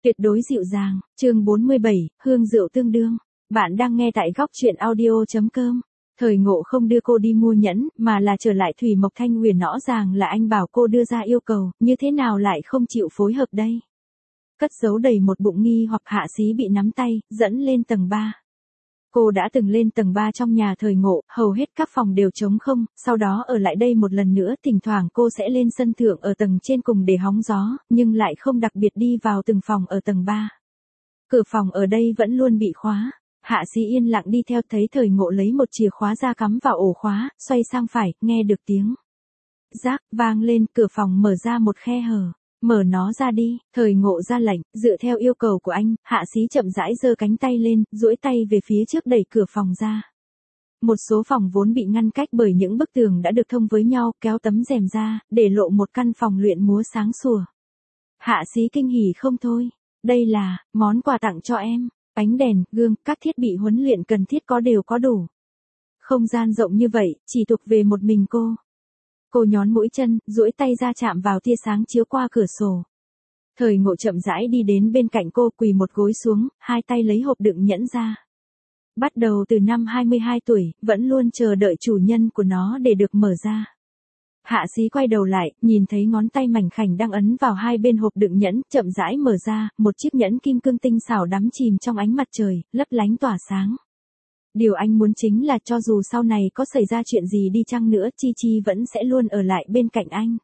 Tuyệt đối dịu dàng, chương 47, hương rượu tương đương. Bạn đang nghe tại góc truyện audio.com. Thời Ngộ không đưa cô đi mua nhẫn, mà là trở lại Thủy Mộc Thanh Huyền, rõ ràng là anh bảo cô đưa ra yêu cầu, như thế nào lại không chịu phối hợp đây? Cất giấu đầy một bụng nghi hoặc Hạ Xí bị nắm tay, dẫn lên tầng 3. Cô đã từng lên tầng 3 trong nhà Thời Ngộ, hầu hết các phòng đều trống không, sau đó ở lại đây một lần nữa, thỉnh thoảng cô sẽ lên sân thượng ở tầng trên cùng để hóng gió, nhưng lại không đặc biệt đi vào từng phòng ở tầng 3. Cửa phòng ở đây vẫn luôn bị khóa. Hạ Xí yên lặng đi theo, thấy Thời Ngộ lấy một chìa khóa ra cắm vào ổ khóa, xoay sang phải, nghe được tiếng rác vang lên, cửa phòng mở ra một khe hở. Mở nó ra đi, Thời Ngộ ra lệnh, dựa theo yêu cầu của anh, Hạ Xí chậm rãi giơ cánh tay lên, duỗi tay về phía trước đẩy cửa phòng ra. Một số phòng vốn bị ngăn cách bởi những bức tường đã được thông với nhau, kéo tấm rèm ra, để lộ một căn phòng luyện múa sáng sủa. Hạ Xí kinh hỉ không thôi, đây là món quà tặng cho em, ánh đèn, gương, các thiết bị huấn luyện cần thiết đều có đủ. Không gian rộng như vậy, chỉ thuộc về một mình cô. Cô nhón mũi chân, duỗi tay ra chạm vào tia sáng chiếu qua cửa sổ. Thời Ngộ chậm rãi đi đến bên cạnh cô, quỳ một gối xuống, hai tay lấy hộp đựng nhẫn ra. Bắt đầu từ năm 22 tuổi, vẫn luôn chờ đợi chủ nhân của nó để được mở ra. Hạ Xí quay đầu lại, nhìn thấy ngón tay mảnh khảnh đang ấn vào hai bên hộp đựng nhẫn, chậm rãi mở ra, một chiếc nhẫn kim cương tinh xảo đắm chìm trong ánh mặt trời, lấp lánh tỏa sáng. Điều anh muốn chính là cho dù sau này có xảy ra chuyện gì đi chăng nữa, Chi Chi vẫn sẽ luôn ở lại bên cạnh anh.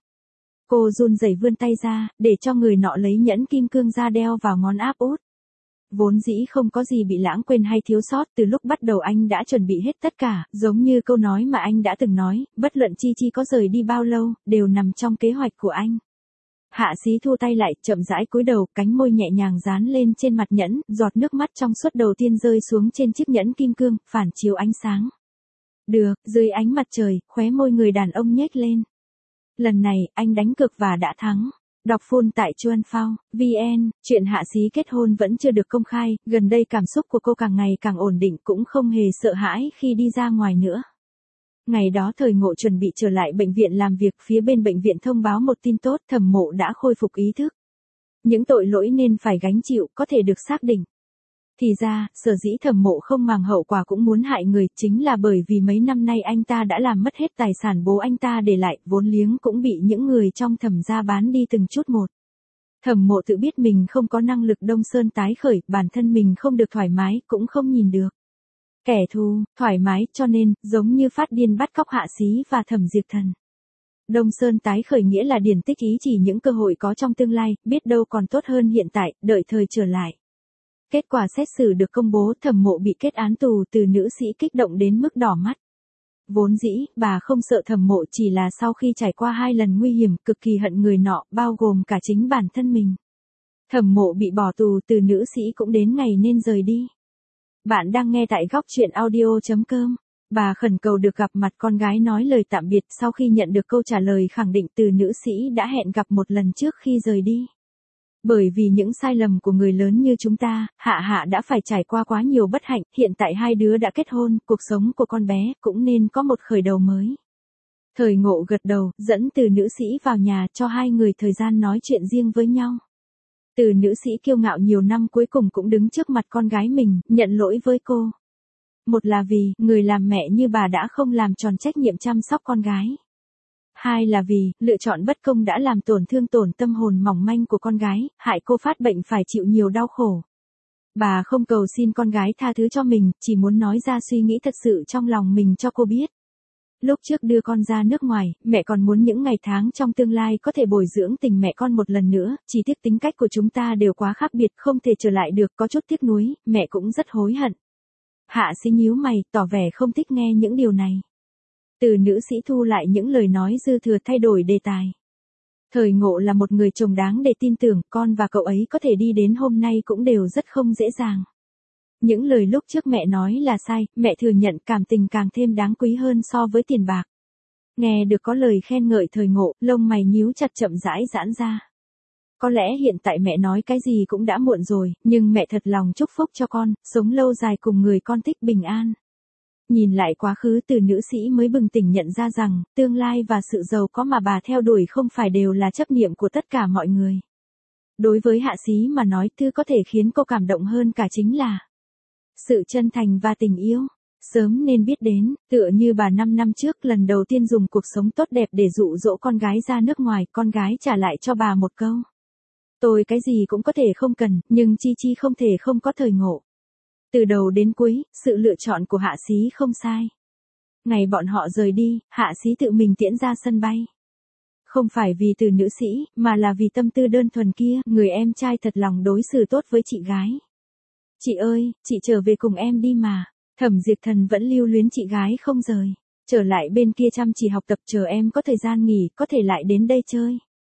Cô run rẩy vươn tay ra, để cho người nọ lấy nhẫn kim cương ra đeo vào ngón áp út. Vốn dĩ không có gì bị lãng quên hay thiếu sót, từ lúc bắt đầu anh đã chuẩn bị hết tất cả, giống như câu nói mà anh đã từng nói, bất luận Chi Chi có rời đi bao lâu, đều nằm trong kế hoạch của anh. Hạ Xí thu tay lại, chậm rãi cúi đầu, cánh môi nhẹ nhàng dán lên trên mặt nhẫn, giọt nước mắt trong suốt đầu tiên rơi xuống trên chiếc nhẫn kim cương, phản chiếu ánh sáng. Được, dưới ánh mặt trời, khóe môi người đàn ông nhếch lên. Lần này, anh đánh cược và đã thắng. Đọc full tại Chuan Phao, VN, chuyện Hạ Xí kết hôn vẫn chưa được công khai, gần đây cảm xúc của cô càng ngày càng ổn định, cũng không hề sợ hãi khi đi ra ngoài nữa. Ngày đó Thời Ngộ chuẩn bị trở lại bệnh viện làm việc, phía bên bệnh viện thông báo một tin tốt, Thẩm Mộ đã khôi phục ý thức. Những tội lỗi nên phải gánh chịu có thể được xác định. Thì ra, sở dĩ Thẩm Mộ không màng hậu quả cũng muốn hại người, chính là bởi vì mấy năm nay anh ta đã làm mất hết tài sản bố anh ta để lại, vốn liếng cũng bị những người trong Thẩm gia bán đi từng chút một. Thẩm Mộ tự biết mình không có năng lực Đông Sơn tái khởi, bản thân mình không được thoải mái, cũng không nhìn được kẻ thù thoải mái, cho nên, giống như phát điên bắt cóc Hạ Xí và Thẩm Diệp Thần. Đông Sơn tái khởi nghĩa là điển tích ý chỉ những cơ hội có trong tương lai, biết đâu còn tốt hơn hiện tại, đợi thời trở lại. Kết quả xét xử được công bố, Thẩm Mộ bị kết án tù, từ nữ sĩ kích động đến mức đỏ mắt. Vốn dĩ, bà không sợ Thẩm Mộ, chỉ là sau khi trải qua 2 lần nguy hiểm, cực kỳ hận người nọ, bao gồm cả chính bản thân mình. Thẩm Mộ bị bỏ tù, từ nữ sĩ cũng đến ngày nên rời đi. Bạn đang nghe tại góc truyện audio.com. Bà khẩn cầu được gặp mặt con gái nói lời tạm biệt, sau khi nhận được câu trả lời khẳng định từ nữ sĩ đã hẹn gặp một lần trước khi rời đi. Bởi vì những sai lầm của người lớn như chúng ta, Hạ đã phải trải qua quá nhiều bất hạnh, hiện tại hai đứa đã kết hôn, cuộc sống của con bé cũng nên có một khởi đầu mới. Thời Ngộ gật đầu, dẫn từ nữ sĩ vào nhà, cho hai người thời gian nói chuyện riêng với nhau. Từ nữ sĩ kiêu ngạo nhiều năm cuối cùng cũng đứng trước mặt con gái mình, nhận lỗi với cô. Một là vì, người làm mẹ như bà đã không làm tròn trách nhiệm chăm sóc con gái. Hai là vì, lựa chọn bất công đã làm tổn tâm hồn mỏng manh của con gái, hại cô phát bệnh phải chịu nhiều đau khổ. Bà không cầu xin con gái tha thứ cho mình, chỉ muốn nói ra suy nghĩ thật sự trong lòng mình cho cô biết. Lúc trước đưa con ra nước ngoài, mẹ còn muốn những ngày tháng trong tương lai có thể bồi dưỡng tình mẹ con một lần nữa, chỉ tiếc tính cách của chúng ta đều quá khác biệt, không thể trở lại được, có chút tiếc nuối, mẹ cũng rất hối hận. Hạ Xí nhíu mày, tỏ vẻ không thích nghe những điều này. Từ nữ sĩ thu lại những lời nói dư thừa, thay đổi đề tài. Thời Ngộ là một người chồng đáng để tin tưởng, con và cậu ấy có thể đi đến hôm nay cũng đều rất không dễ dàng. Những lời lúc trước mẹ nói là sai, mẹ thừa nhận, cảm tình càng thêm đáng quý hơn so với tiền bạc. Nghe được có lời khen ngợi Thời Ngộ, lông mày nhíu chặt, chậm rãi giãn ra. Có lẽ hiện tại mẹ nói cái gì cũng đã muộn rồi, nhưng mẹ thật lòng chúc phúc cho con, sống lâu dài cùng người con thích, bình an. Nhìn lại quá khứ, từ nữ sĩ mới bừng tỉnh nhận ra rằng, tương lai và sự giàu có mà bà theo đuổi không phải đều là chấp niệm của tất cả mọi người. Đối với Hạ Xí mà nói, thứ có thể khiến cô cảm động hơn cả chính là sự chân thành và tình yêu. Sớm nên biết đến, tựa như bà 5 năm trước lần đầu tiên dùng cuộc sống tốt đẹp để dụ dỗ con gái ra nước ngoài, con gái trả lại cho bà một câu. Tôi cái gì cũng có thể không cần, nhưng Chi Chi không thể không có thời ngộ. Từ đầu đến cuối, sự lựa chọn của Hạ Xí không sai. Ngày bọn họ rời đi, Hạ Xí tự mình tiễn ra sân bay. Không phải vì từ nữ sĩ, mà là vì tâm tư đơn thuần kia, người em trai thật lòng đối xử tốt với chị gái. Chị ơi, chị trở về cùng em đi mà. Thẩm Diệt Thần vẫn lưu luyến chị gái không rời. Trở lại bên kia chăm chỉ học tập, chờ em có thời gian nghỉ, có thể lại đến đây chơi.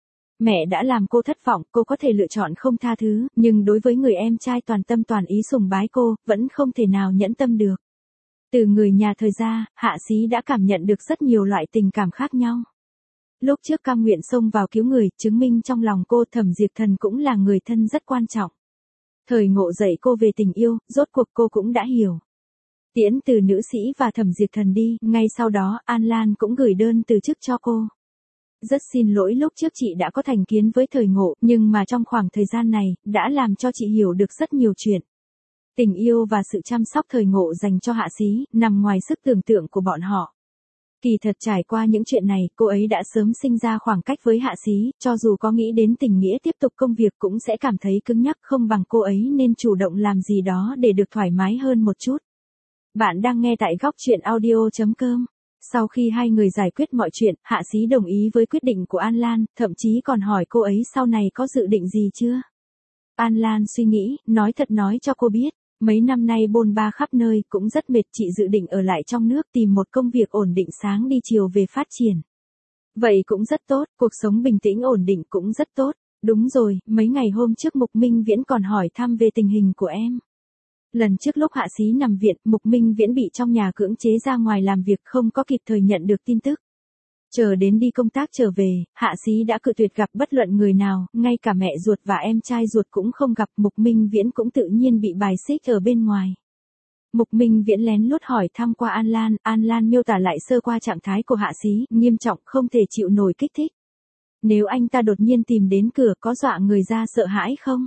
Mẹ đã làm cô thất vọng, cô có thể lựa chọn không tha thứ, nhưng đối với người em trai toàn tâm toàn ý sùng bái cô, vẫn không thể nào nhẫn tâm được. Từ người nhà thời ra, Hạ Xí đã cảm nhận được rất nhiều loại tình cảm khác nhau. Lúc trước cam nguyện xông vào cứu người, chứng minh trong lòng cô Thẩm Diệt Thần cũng là người thân rất quan trọng. Thời ngộ dạy cô về tình yêu, rốt cuộc cô cũng đã hiểu. Tiễn từ nữ sĩ và Thẩm Diệt Thần đi, ngay sau đó An Lan cũng gửi đơn từ chức cho cô. Rất xin lỗi lúc trước chị đã có thành kiến với thời ngộ, nhưng mà trong khoảng thời gian này, đã làm cho chị hiểu được rất nhiều chuyện. Tình yêu và sự chăm sóc thời ngộ dành cho Hạ Xí, nằm ngoài sức tưởng tượng của bọn họ. Kỳ thật trải qua những chuyện này, cô ấy đã sớm sinh ra khoảng cách với Hạ Xí, cho dù có nghĩ đến tình nghĩa tiếp tục công việc cũng sẽ cảm thấy cứng nhắc, không bằng cô ấy nên chủ động làm gì đó để được thoải mái hơn một chút. Bạn đang nghe tại góc truyện audio.com. Sau khi hai người giải quyết mọi chuyện, Hạ Xí đồng ý với quyết định của An Lan, thậm chí còn hỏi cô ấy sau này có dự định gì chưa. An Lan suy nghĩ, nói thật nói cho cô biết, mấy năm nay bôn ba khắp nơi cũng rất mệt, chị dự định ở lại trong nước tìm một công việc ổn định sáng đi chiều về phát triển. Vậy cũng rất tốt, cuộc sống bình tĩnh ổn định cũng rất tốt. Đúng rồi, mấy ngày hôm trước Mục Minh Viễn còn hỏi thăm về tình hình của em. Lần trước lúc Hạ Xí nằm viện, Mục Minh Viễn bị trong nhà cưỡng chế ra ngoài làm việc, không có kịp thời nhận được tin tức. Chờ đến đi công tác trở về, Hạ Xí đã cự tuyệt gặp bất luận người nào, ngay cả mẹ ruột và em trai ruột cũng không gặp, Mục Minh Viễn cũng tự nhiên bị bài xích ở bên ngoài. Mục Minh Viễn lén lút hỏi thăm qua An Lan miêu tả lại sơ qua trạng thái của Hạ Xí, nghiêm trọng không thể chịu nổi kích thích. Nếu anh ta đột nhiên tìm đến cửa có dọa người ra sợ hãi không?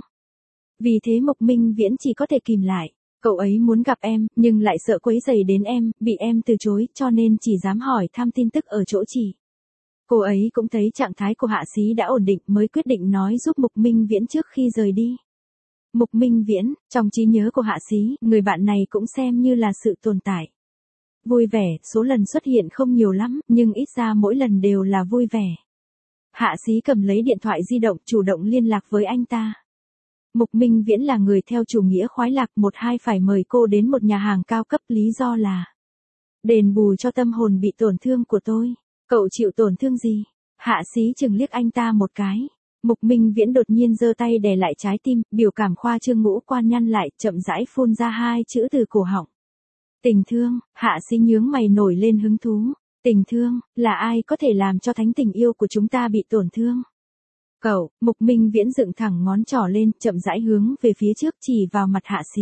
Vì thế Mục Minh Viễn chỉ có thể kìm lại. Cậu ấy muốn gặp em, nhưng lại sợ quấy rầy đến em, bị em từ chối, cho nên chỉ dám hỏi thăm tin tức ở chỗ chị. Cô ấy cũng thấy trạng thái của Hạ Xí đã ổn định mới quyết định nói giúp Mục Minh Viễn trước khi rời đi. Mục Minh Viễn, trong trí nhớ của Hạ Xí, người bạn này cũng xem như là sự tồn tại. Vui vẻ, số lần xuất hiện không nhiều lắm, nhưng ít ra mỗi lần đều là vui vẻ. Hạ Xí cầm lấy điện thoại di động, chủ động liên lạc với anh ta. Mục Minh Viễn là người theo chủ nghĩa khoái lạc, một hai phải mời cô đến một nhà hàng cao cấp, lý do là đền bù cho tâm hồn bị tổn thương của tôi. Cậu chịu tổn thương gì? Hạ Xí chừng liếc anh ta một cái. Mục Minh Viễn đột nhiên giơ tay đè lại trái tim, biểu cảm khoa trương ngũ quan nhăn lại, chậm rãi phun ra hai chữ từ cổ họng. Tình thương. Hạ Xí nhướng mày nổi lên hứng thú. Tình thương, là ai có thể làm cho thánh tình yêu của chúng ta bị tổn thương? Cậu. Mục Minh Viễn dựng thẳng ngón trỏ lên, chậm rãi hướng về phía trước chỉ vào mặt Hạ Xí.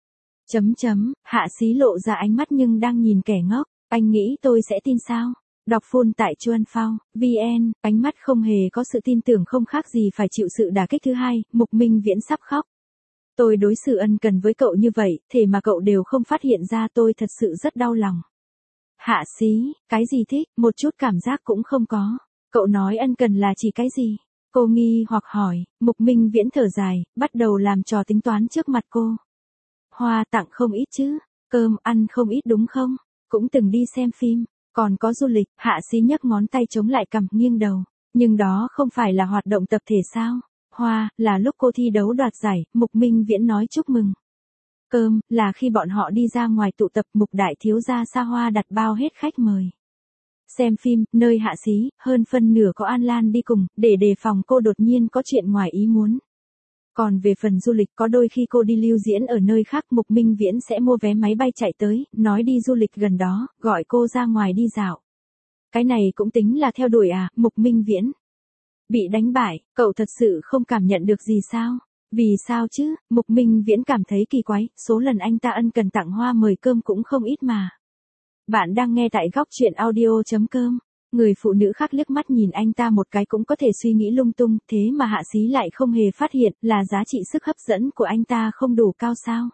Hạ Xí lộ ra ánh mắt nhưng đang nhìn kẻ ngốc. Anh nghĩ tôi sẽ tin sao? Đọc full tại Chuan Phao, VN, ánh mắt không hề có sự tin tưởng, không khác gì phải chịu sự đả kích thứ hai. Mục Minh Viễn sắp khóc. Tôi đối xử ân cần với cậu như vậy, thế mà cậu đều không phát hiện ra, tôi thật sự rất đau lòng. Hạ Xí, cái gì thích, một chút cảm giác cũng không có. Cậu nói ân cần là chỉ cái gì? Cô nghi hoặc hỏi. Mục Minh Viễn thở dài, bắt đầu làm trò tính toán trước mặt cô. Hoa tặng không ít chứ, cơm ăn không ít đúng không? Cũng từng đi xem phim, còn có du lịch. Hạ Xí nhấc ngón tay chống lại cằm, nghiêng đầu. Nhưng đó không phải là hoạt động tập thể sao? Hoa, là lúc cô thi đấu đoạt giải, Mục Minh Viễn nói chúc mừng. Cơm, là khi bọn họ đi ra ngoài tụ tập, Mục đại thiếu gia xa hoa đặt bao hết khách mời. Xem phim, nơi Hạ Xí, hơn phân nửa có An Lan đi cùng, để đề phòng cô đột nhiên có chuyện ngoài ý muốn. Còn về phần du lịch, có đôi khi cô đi lưu diễn ở nơi khác, Mục Minh Viễn sẽ mua vé máy bay chạy tới, nói đi du lịch gần đó, gọi cô ra ngoài đi dạo. Cái này cũng tính là theo đuổi à? Mục Minh Viễn bị đánh bại, cậu thật sự không cảm nhận được gì sao? Vì sao chứ? Mục Minh Viễn cảm thấy kỳ quái, số lần anh ta ân cần tặng hoa mời cơm cũng không ít mà. Bạn đang nghe tại góc truyện audio.com. Người phụ nữ khác liếc mắt nhìn anh ta một cái cũng có thể suy nghĩ lung tung, thế mà Hạ Xí lại không hề phát hiện là giá trị sức hấp dẫn của anh ta không đủ cao sao.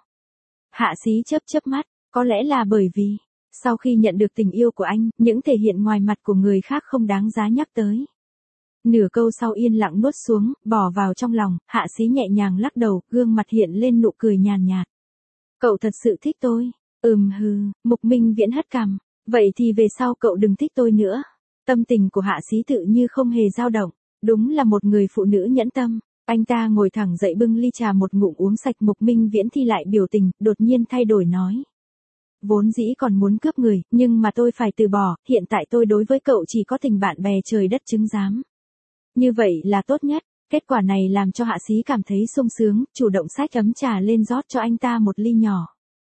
Hạ Xí chớp chớp mắt, có lẽ là bởi vì, sau khi nhận được tình yêu của anh, những thể hiện ngoài mặt của người khác không đáng giá nhắc tới. Nửa câu sau yên lặng nuốt xuống, bỏ vào trong lòng, Hạ Xí nhẹ nhàng lắc đầu, gương mặt hiện lên nụ cười nhàn nhạt. Cậu thật sự thích tôi. Hừ, Mục Minh Viễn hất cằm. Vậy thì về sau cậu đừng thích tôi nữa. Tâm tình của Hạ Xí tự như không hề dao động. Đúng là một người phụ nữ nhẫn tâm. Anh ta ngồi thẳng dậy bưng ly trà một ngụm uống sạch. Mục Minh Viễn thì lại biểu tình, đột nhiên thay đổi nói. Vốn dĩ còn muốn cướp người, nhưng mà tôi phải từ bỏ, hiện tại tôi đối với cậu chỉ có tình bạn bè trời đất chứng giám. Như vậy là tốt nhất. Kết quả này làm cho Hạ Xí cảm thấy sung sướng, chủ động xách ấm trà lên rót cho anh ta một ly nhỏ.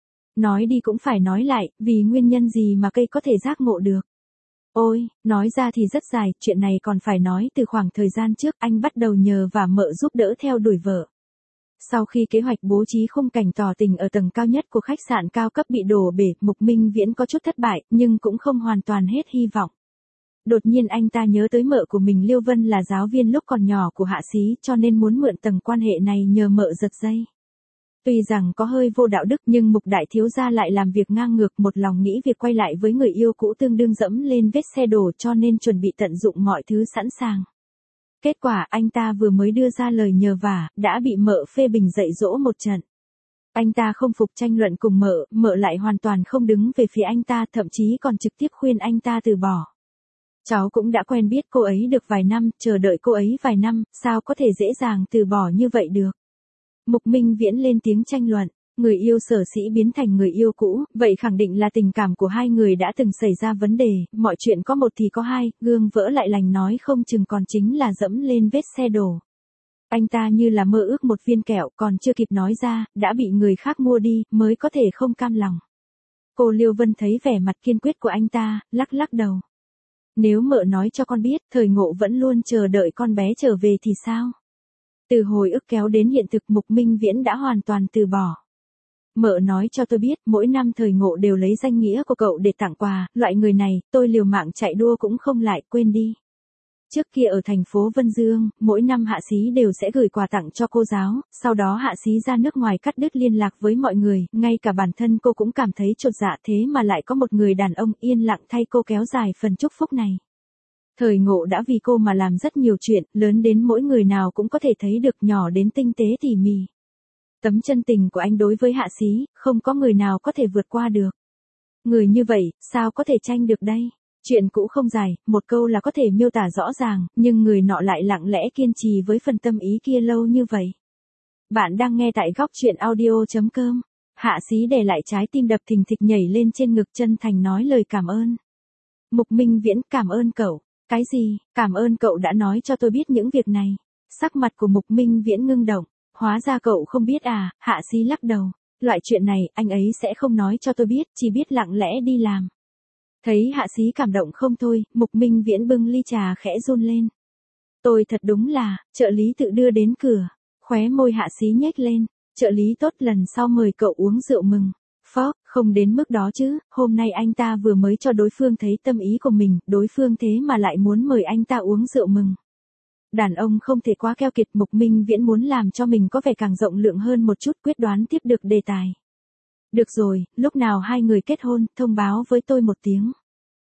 Nói đi cũng phải nói lại, vì nguyên nhân gì mà cây có thể giác ngộ được. Ôi, nói ra thì rất dài, chuyện này còn phải nói từ khoảng thời gian trước anh bắt đầu nhờ và mợ giúp đỡ theo đuổi vợ. Sau khi kế hoạch bố trí khung cảnh tỏ tình ở tầng cao nhất của khách sạn cao cấp bị đổ bể, Mục Minh Viễn có chút thất bại, nhưng cũng không hoàn toàn hết hy vọng. Đột nhiên anh ta nhớ tới mợ của mình Liêu Vân là giáo viên lúc còn nhỏ của Hạ Xí, cho nên muốn mượn tầng quan hệ này nhờ mợ giật dây. Tuy rằng có hơi vô đạo đức nhưng Mục đại thiếu gia lại làm việc ngang ngược, một lòng nghĩ việc quay lại với người yêu cũ tương đương dẫm lên vết xe đổ, cho nên chuẩn bị tận dụng mọi thứ sẵn sàng. Kết quả anh ta vừa mới đưa ra lời nhờ vả, đã bị mợ phê bình dạy dỗ một trận. Anh ta không phục tranh luận cùng mợ lại hoàn toàn không đứng về phía anh ta, thậm chí còn trực tiếp khuyên anh ta từ bỏ. Cháu cũng đã quen biết cô ấy được vài năm, chờ đợi cô ấy vài năm, sao có thể dễ dàng từ bỏ như vậy được. Mục Minh Viễn lên tiếng tranh luận, người yêu Sở Sĩ biến thành người yêu cũ, vậy khẳng định là tình cảm của hai người đã từng xảy ra vấn đề, mọi chuyện có một thì có hai, gương vỡ lại lành nói không chừng còn chính là dẫm lên vết xe đổ. Anh ta như là mơ ước một viên kẹo, còn chưa kịp nói ra, đã bị người khác mua đi, mới có thể không cam lòng. Cô Liêu Vân thấy vẻ mặt kiên quyết của anh ta, lắc lắc đầu. Nếu mợ nói cho con biết, Thời Ngộ vẫn luôn chờ đợi con bé trở về thì sao? Từ hồi ức kéo đến hiện thực, Mục Minh Viễn đã hoàn toàn từ bỏ. Mợ nói cho tôi biết, mỗi năm Thời Ngộ đều lấy danh nghĩa của cậu để tặng quà, loại người này, tôi liều mạng chạy đua cũng không lại, quên đi. Trước kia ở thành phố Vân Dương, mỗi năm Hạ Xí đều sẽ gửi quà tặng cho cô giáo, sau đó Hạ Xí ra nước ngoài cắt đứt liên lạc với mọi người, ngay cả bản thân cô cũng cảm thấy chột dạ, thế mà lại có một người đàn ông yên lặng thay cô kéo dài phần chúc phúc này. Thời Ngộ đã vì cô mà làm rất nhiều chuyện, lớn đến mỗi người nào cũng có thể thấy được, nhỏ đến tinh tế tỉ mỉ. Tấm chân tình của anh đối với Hạ Xí, không có người nào có thể vượt qua được. Người như vậy, sao có thể tranh được đây? Chuyện cũ không dài, một câu là có thể miêu tả rõ ràng, nhưng người nọ lại lặng lẽ kiên trì với phần tâm ý kia lâu như vậy. Bạn đang nghe tại góc truyện audio.com. Hạ Xí để lại trái tim đập thình thịch nhảy lên trên ngực, chân thành nói lời cảm ơn. Mục Minh Viễn, cảm ơn cậu. Cái gì? Cảm ơn cậu đã nói cho tôi biết những việc này. Sắc mặt của Mục Minh Viễn ngưng động. Hóa ra cậu không biết à? Hạ Xí lắc đầu. Loại chuyện này, anh ấy sẽ không nói cho tôi biết, chỉ biết lặng lẽ đi làm. Thấy Hạ Xí cảm động không thôi, Mục Minh Viễn bưng ly trà khẽ run lên. Tôi thật đúng là, trợ lý tự đưa đến cửa. Khóe môi Hạ Xí nhếch lên. Trợ lý tốt, lần sau mời cậu uống rượu mừng. Phó, không đến mức đó chứ, hôm nay anh ta vừa mới cho đối phương thấy tâm ý của mình, đối phương thế mà lại muốn mời anh ta uống rượu mừng. Đàn ông không thể quá keo kiệt. Mục Minh Viễn muốn làm cho mình có vẻ càng rộng lượng hơn một chút, quyết đoán tiếp được đề tài. Được rồi, lúc nào hai người kết hôn, thông báo với tôi một tiếng.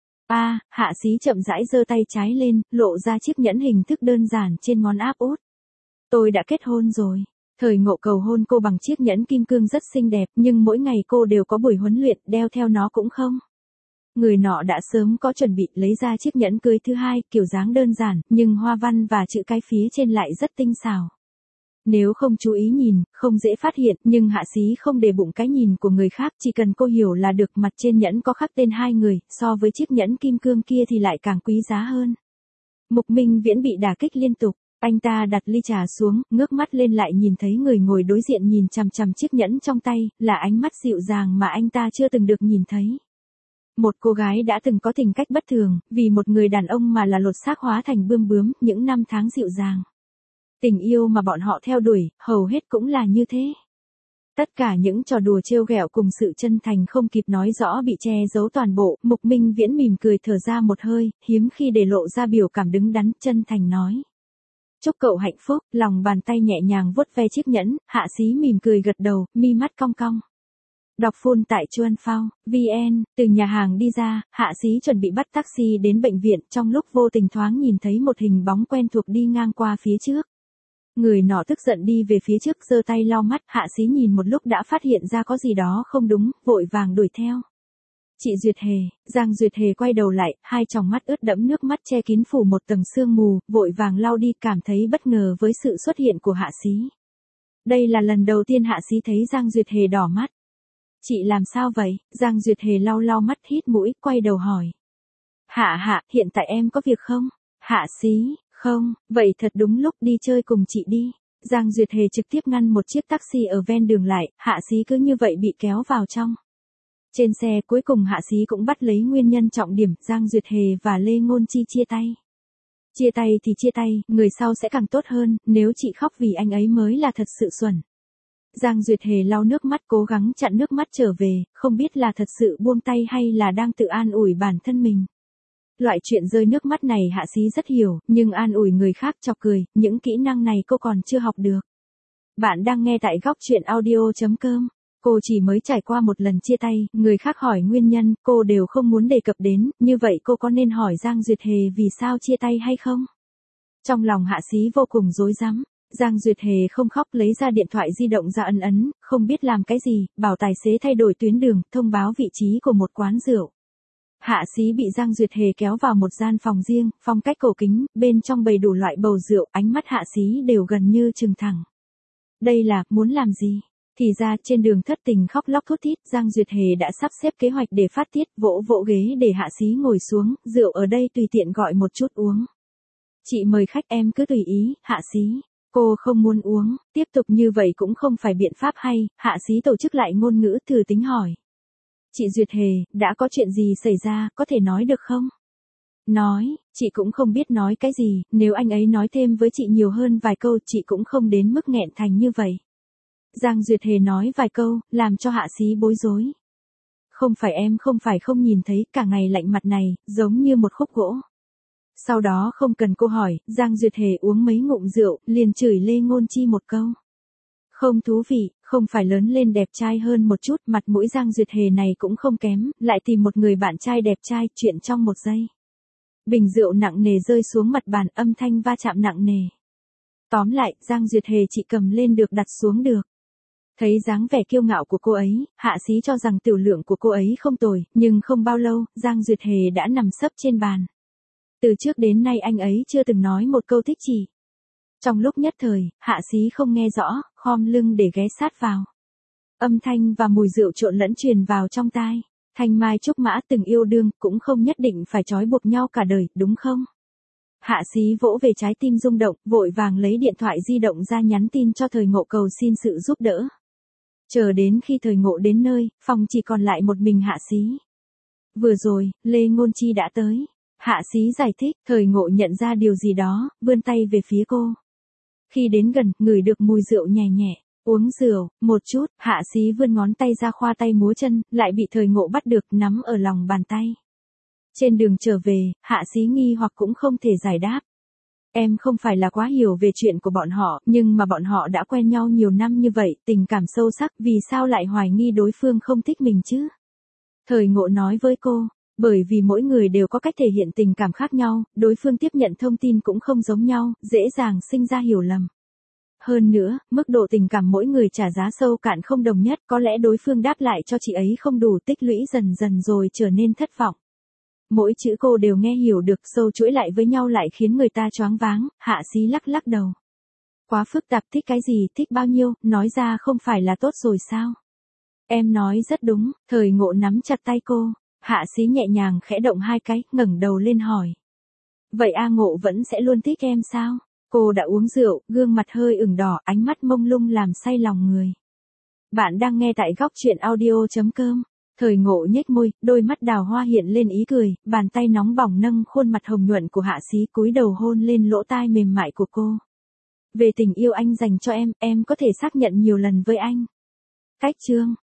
Hạ Xí chậm rãi giơ tay trái lên, lộ ra chiếc nhẫn hình thức đơn giản trên ngón áp út. Tôi đã kết hôn rồi. Thời Ngộ cầu hôn cô bằng chiếc nhẫn kim cương rất xinh đẹp, nhưng mỗi ngày cô đều có buổi huấn luyện, đeo theo nó cũng không. Người nọ đã sớm có chuẩn bị, lấy ra chiếc nhẫn cưới thứ hai, kiểu dáng đơn giản, nhưng hoa văn và chữ cái phía trên lại rất tinh xảo. Nếu không chú ý nhìn, không dễ phát hiện, nhưng Hạ Xí không để bụng cái nhìn của người khác, chỉ cần cô hiểu là được, mặt trên nhẫn có khắc tên hai người, so với chiếc nhẫn kim cương kia thì lại càng quý giá hơn. Mục Minh Viễn bị đả kích liên tục, anh ta đặt ly trà xuống, ngước mắt lên lại nhìn thấy người ngồi đối diện nhìn chằm chằm chiếc nhẫn trong tay, là ánh mắt dịu dàng mà anh ta chưa từng được nhìn thấy. Một cô gái đã từng có tình cách bất thường, vì một người đàn ông mà là lột xác hóa thành bươm bướm, những năm tháng dịu dàng. Tình yêu mà bọn họ theo đuổi, hầu hết cũng là như thế. Tất cả những trò đùa trêu ghẹo cùng sự chân thành không kịp nói rõ bị che giấu toàn bộ, Mục Minh Viễn mỉm cười thở ra một hơi, hiếm khi để lộ ra biểu cảm đứng đắn, chân thành nói. Chúc cậu hạnh phúc, lòng bàn tay nhẹ nhàng vuốt ve chiếc nhẫn, Hạ Xí mỉm cười gật đầu, mi mắt cong cong. Đọc full tại Chuan Phao, VN, từ nhà hàng đi ra, Hạ Xí chuẩn bị bắt taxi đến bệnh viện, trong lúc vô tình thoáng nhìn thấy một hình bóng quen thuộc đi ngang qua phía trước. Người nọ tức giận đi về phía trước giơ tay lau mắt, Hạ Xí nhìn một lúc đã phát hiện ra có gì đó không đúng, vội vàng đuổi theo. Chị Duyệt Hề, Giang Duyệt Hề quay đầu lại, hai tròng mắt ướt đẫm nước mắt che kín phủ một tầng sương mù, vội vàng lau đi, cảm thấy bất ngờ với sự xuất hiện của Hạ Xí. Đây là lần đầu tiên Hạ Xí thấy Giang Duyệt Hề đỏ mắt. Chị làm sao vậy? Giang Duyệt Hề lau lau mắt hít mũi, quay đầu hỏi. Hạ, hiện tại em có việc không? Hạ Xí, không, vậy thật đúng lúc, đi chơi cùng chị đi. Giang Duyệt Hề trực tiếp ngăn một chiếc taxi ở ven đường lại, Hạ Xí cứ như vậy bị kéo vào trong. Trên xe cuối cùng Hạ Xí cũng bắt lấy nguyên nhân trọng điểm, Giang Duyệt Hề và Lê Ngôn Chi chia tay. Chia tay thì chia tay, người sau sẽ càng tốt hơn, nếu chị khóc vì anh ấy mới là thật sự xuẩn. Giang Duyệt Hề lau nước mắt cố gắng chặn nước mắt trở về, không biết là thật sự buông tay hay là đang tự an ủi bản thân mình. Loại chuyện rơi nước mắt này Hạ Xí rất hiểu, nhưng an ủi người khác chọc cười, những kỹ năng này cô còn chưa học được. Bạn đang nghe tại góc chuyện audio.com. Cô chỉ mới trải qua một lần chia tay, người khác hỏi nguyên nhân, cô đều không muốn đề cập đến, như vậy cô có nên hỏi Giang Duyệt Hề vì sao chia tay hay không? Trong lòng Hạ Xí vô cùng rối rắm. Giang Duyệt Hề không khóc, lấy ra điện thoại di động ra ấn, không biết làm cái gì, bảo tài xế thay đổi tuyến đường, thông báo vị trí của một quán rượu. Hạ Xí bị Giang Duyệt Hề kéo vào một gian phòng riêng, phong cách cổ kính, bên trong bày đủ loại bầu rượu, ánh mắt Hạ Xí đều gần như trừng thẳng. Đây là, muốn làm gì? Thì ra trên đường thất tình khóc lóc thút thít, Giang Duyệt Hề đã sắp xếp kế hoạch để phát tiết, vỗ vỗ ghế để Hạ Xí ngồi xuống, rượu ở đây tùy tiện gọi một chút uống. Chị mời khách, em cứ tùy ý, Hạ Xí. Cô không muốn uống, tiếp tục như vậy cũng không phải biện pháp hay, Hạ Xí tổ chức lại ngôn ngữ thử tính hỏi. Chị Duyệt Hề, đã có chuyện gì xảy ra, có thể nói được không? Nói, chị cũng không biết nói cái gì, nếu anh ấy nói thêm với chị nhiều hơn vài câu chị cũng không đến mức nghẹn thành như vậy. Giang Duyệt Hề nói vài câu, làm cho Hạ Xí bối rối. Không phải em không nhìn thấy, cả ngày lạnh mặt này, giống như một khúc gỗ. Sau đó không cần cô hỏi, Giang Duyệt Hề uống mấy ngụm rượu, liền chửi Lê Ngôn Chi một câu. Không thú vị, không phải lớn lên đẹp trai hơn một chút, mặt mũi Giang Duyệt Hề này cũng không kém, lại tìm một người bạn trai đẹp trai, chuyện trong một giây. Bình rượu nặng nề rơi xuống mặt bàn, âm thanh va chạm nặng nề. Tóm lại, Giang Duyệt Hề chỉ cầm lên được đặt xuống được. Thấy dáng vẻ kiêu ngạo của cô ấy, Hạ Xí cho rằng tiểu lượng của cô ấy không tồi, nhưng không bao lâu, Giang Duyệt Hề đã nằm sấp trên bàn. Từ trước đến nay anh ấy chưa từng nói một câu thích chỉ. Trong lúc nhất thời, Hạ Xí không nghe rõ, khom lưng để ghé sát vào. Âm thanh và mùi rượu trộn lẫn truyền vào trong tai. Thanh mai trúc mã từng yêu đương, cũng không nhất định phải trói buộc nhau cả đời, đúng không? Hạ Xí vỗ về trái tim rung động, vội vàng lấy điện thoại di động ra nhắn tin cho Thời Ngộ cầu xin sự giúp đỡ. Chờ đến khi Thời Ngộ đến nơi, phòng chỉ còn lại một mình Hạ Xí. Vừa rồi, Lê Ngôn Chi đã tới. Hạ Xí giải thích, Thời Ngộ nhận ra điều gì đó, vươn tay về phía cô. Khi đến gần, ngửi được mùi rượu nhẹ nhẹ. Uống rượu, một chút, Hạ Xí vươn ngón tay ra khoa tay múa chân, lại bị Thời Ngộ bắt được, nắm ở lòng bàn tay. Trên đường trở về, Hạ Xí nghi hoặc cũng không thể giải đáp. Em không phải là quá hiểu về chuyện của bọn họ, nhưng mà bọn họ đã quen nhau nhiều năm như vậy, tình cảm sâu sắc, vì sao lại hoài nghi đối phương không thích mình chứ? Thời Ngộ nói với cô, bởi vì mỗi người đều có cách thể hiện tình cảm khác nhau, đối phương tiếp nhận thông tin cũng không giống nhau, dễ dàng sinh ra hiểu lầm. Hơn nữa, mức độ tình cảm mỗi người trả giá sâu cạn không đồng nhất, có lẽ đối phương đáp lại cho chị ấy không đủ, tích lũy dần dần rồi trở nên thất vọng. Mỗi chữ cô đều nghe hiểu được, sâu chuỗi lại với nhau lại khiến người ta choáng váng. Hạ Xí lắc lắc đầu. Quá phức tạp, thích cái gì, thích bao nhiêu, nói ra không phải là tốt rồi sao? Em nói rất đúng. Thời Ngộ nắm chặt tay cô. Hạ Xí nhẹ nhàng khẽ động hai cái, ngẩng đầu lên hỏi. Vậy A Ngộ vẫn sẽ luôn thích em sao? Cô đã uống rượu, gương mặt hơi ửng đỏ, ánh mắt mông lung làm say lòng người. Bạn đang nghe tại góc chuyện audio.com. Thời Ngộ nhếch môi, đôi mắt đào hoa hiện lên ý cười, bàn tay nóng bỏng nâng khuôn mặt hồng nhuận của Hạ Xí, cúi đầu hôn lên lỗ tai mềm mại của cô. Về tình yêu anh dành cho em có thể xác nhận nhiều lần với anh. Cách chương